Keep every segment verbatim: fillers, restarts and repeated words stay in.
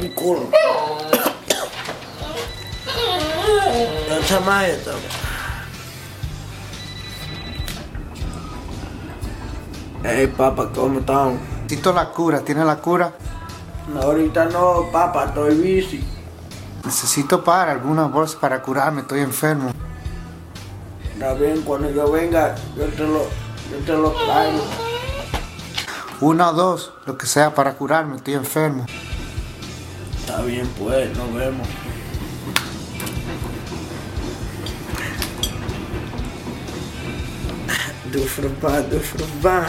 Mi culo. Echa más esto. Ey, papá, ¿cómo están? Necesito la cura, ¿tiene la cura? No, ahorita no, papá, estoy bici. Necesito pagar alguna bolsa para curarme, estoy enfermo. Está bien, cuando yo venga, yo te lo, yo te lo traigo. Una o dos, lo que sea para curarme, estoy enfermo. Está bien, pues, nos vemos. Du frumpa, du frumpa.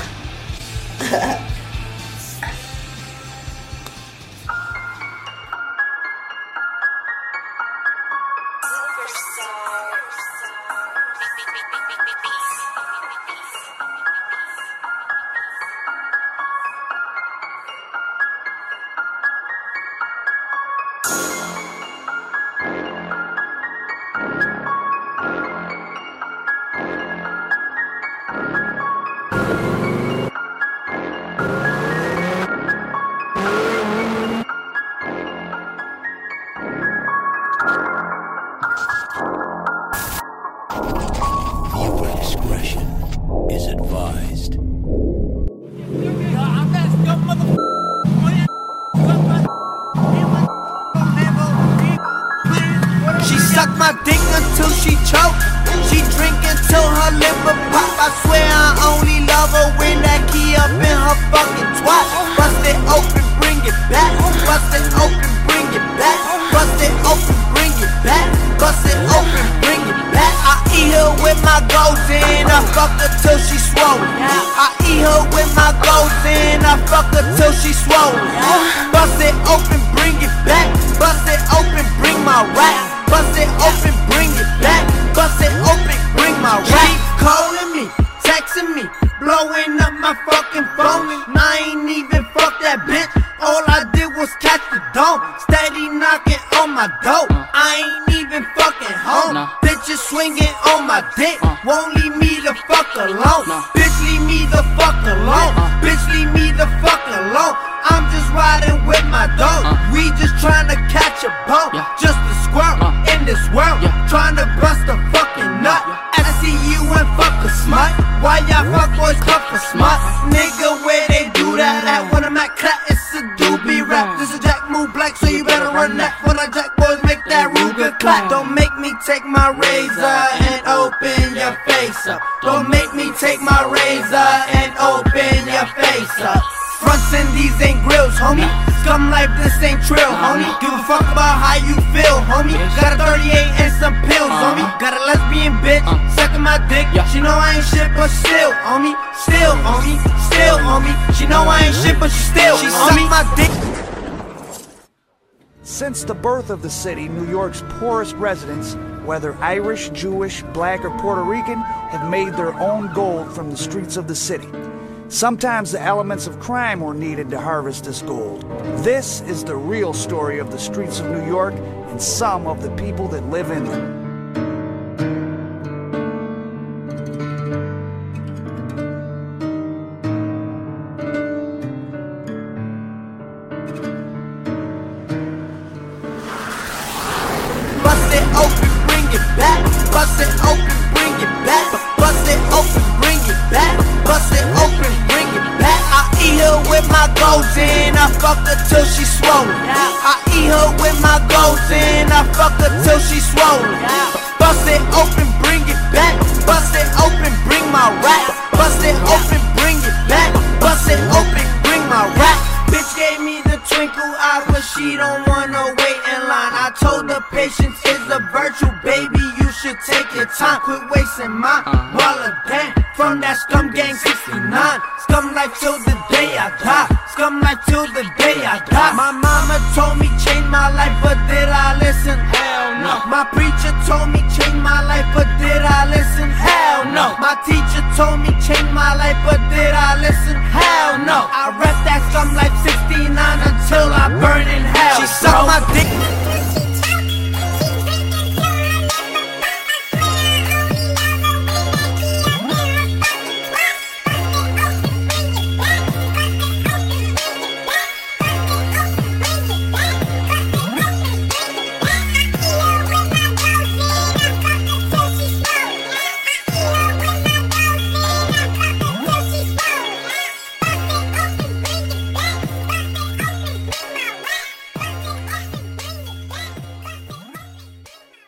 Viewer discretion is advised. She sucked my dick until she choked. She drink until her liver pop. I swear I only love her when that key up in her fucking twat. Bust it open, bring it back. Bust it open, bring it back. Bust it open, bring it back. Bust it open, bring it back. I eat her with my goals in. I fuck her till she swollen. I eat her with my goals in. I fuck her till she swollen. Bust it open, bring it back. Bust it open, bring my rap. Bust it open, bring it back. Bust it open, bring my rap. She calling me, texting me, blowing up my fucking phone. And I ain't even fuck that bitch. All I did was catch the dome. Steady knocking on my door. I ain't even fucking home. No. Bitches swinging on my dick. Uh. Won't leave me the fuck alone. No. Bitch, leave me the fuck alone. Uh. Bitch, leave me the fuck alone. I'm just riding with my dog. Uh. We just trying to catch a boat. Yeah. Just a squirrel Uh. in this world. Yeah. Trying to bust a fucking nut. I see you and fuck a smut. Why y'all fuck boys fuck for smut? Nigga, where they do that at? When I'm at clap, it's a doobie rap. This is Jack move black, so you better run that. When I Jack boys make that Ruger clap. Don't make me take my razor and open your face up. Don't make me take my razor and open your face up. Fronts and these ain't grills, homie. Scum life, this ain't trill, homie. Give a fuck about how you feel, homie. Got a thirty-eight and some pills, homie. Got a lesbian bitch sucking my dick. She know I ain't shit, but still, homie. Still, homie. Still, homie. She know I ain't shit, but she still, she suck my dick. Since the birth of the city, New York's poorest residents, whether Irish, Jewish, black, or Puerto Rican, have made their own gold from the streets of the city. Sometimes the elements of crime were needed to harvest this gold. This is the real story of the streets of New York and some of the people that live in them. Bust it open, bring it back. Bust it open, bring it back. Bust it open, bring it back. Bust it open, bring it back. I eat her with my goals in. I fuck her till she swollen. I eat her with my goals in. I fuck her till she swollen. Bust it open, bring it back. Bust it open, bring my rap. Bust it open, bring it back. Bust it open, bring my rap. Bitch gave me the twinkle eye, but she don't wanna wait in line. I told her patience is a virtue, baby. You should take your time, quit wasting mine. Wallet gang from that scum gang sixty-nine. Scum life till the day I die. Scum life till the day I die. My mama told me change my life, but did I listen? Hell no. My preacher told me change my life, but did I listen? Hell no. My teacher told me change my life, but did I listen? Hell no. I rep that scum life sixty-nine until I burn in hell. She